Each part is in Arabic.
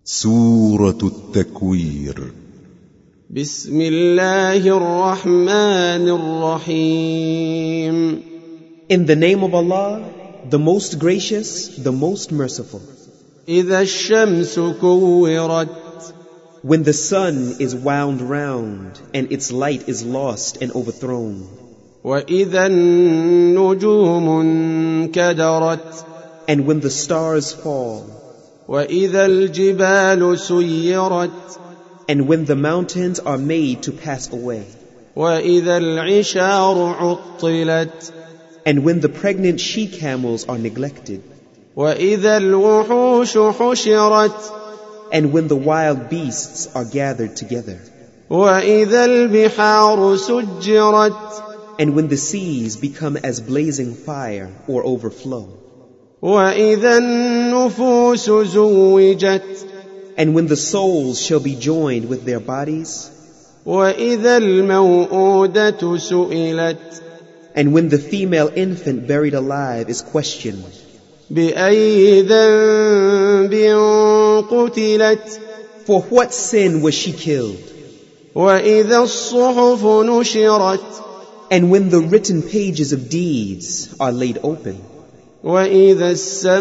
سورة التكوير. بسم الله الرحمن الرحيم. In the name of Allah, the most gracious, the most merciful. إذا الشمس كورت. When the sun is wound round and its light is lost and overthrown. وإذا النجوم انكدرت. And when the stars fall. وإذا الجبال سيرت. And when the mountains are made to pass away. وإذا العشار عطلت. And when the pregnant she-camels are neglected. وإذا الوحوش حشرت. And when the wild beasts are gathered together. وإذا البحار سجرت. And when the seas become as blazing fire or overflow. وإذا النفوس زوجت. And when the souls shall be joined with their bodies. وإذا الموءودة سئلت. And when the female infant buried alive is questioned. بأي ذنب قتلت. For what sin was she killed? وإذا الصحف نشرت. And when the written pages of deeds are laid open. وإذا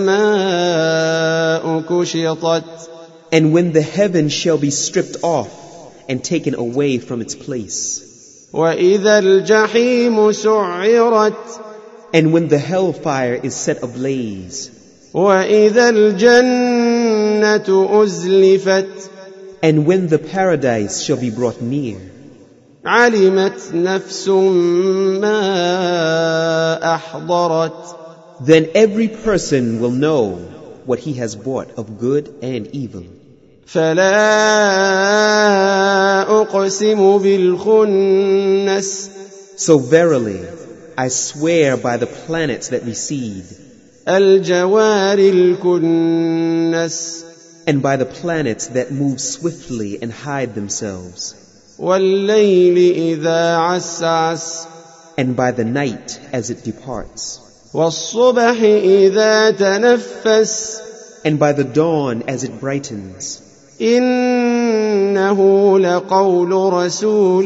السماء كشطت. And when the heavens shall be stripped off and taken away from its place. وإذا الجحيم سعرت. And when the hellfire is set ablaze. وإذا الجنة أزلفت. And when the paradise shall be brought near. علمت نفس ما أحضرت. Then every person will know what he has bought of good and evil. فلا أقسم بالخنس. So verily, I swear by the planets that recede. الجوار الكنس. And by the planets that move swiftly and hide themselves. والليل إذا عسعس. And by the night as it departs. والصبح إذا تنفس. And by the dawn as it brightens. إنه لقول رسول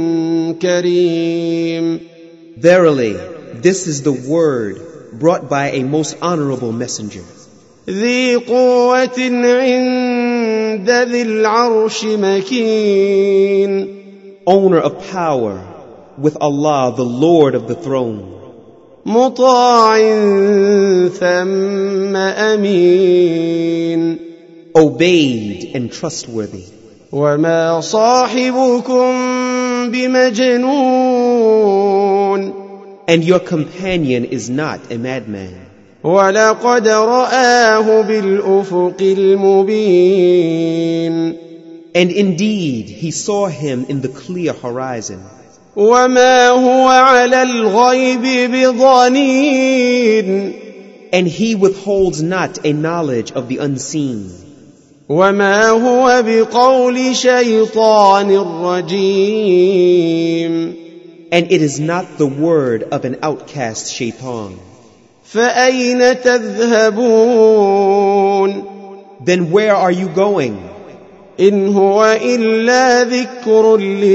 كريم. Verily, this is the word brought by a most honorable messenger. ذي قوة عند ذي العرش مكين. Owner of power, with Allah, the Lord of the throne. مطاع ثم أمين. Obeyed and trustworthy. وما صاحبكم بمجنون. And your companion is not a madman. ولقد رآه بالأفق المبين. And indeed, he saw him in the clear horizon. وما هو على الغيب بضنين. And he withholds not a knowledge of the unseen. وما هو بقول شيطان رجيم. And it is not the word of an outcast shaitan. فأين تذهبون. Then where are you going? إن هو إلا ذكر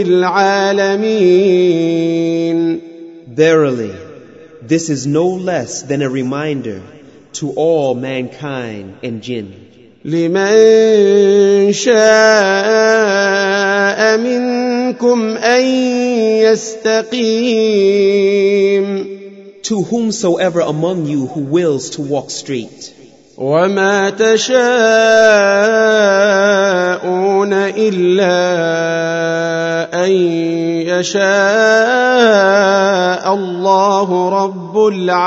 للعالمين. Verily, this is no less than a reminder to all mankind and jinn. لمن شاء منكم أن يستقيم. To whomsoever among you who wills to walk straight. وما تشاءون إلا أن يشاء الله رب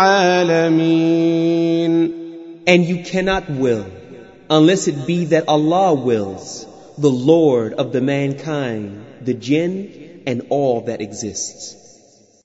العالمين. And you cannot will, unless it be that Allah wills, the Lord of the mankind, the jinn, and all that exists.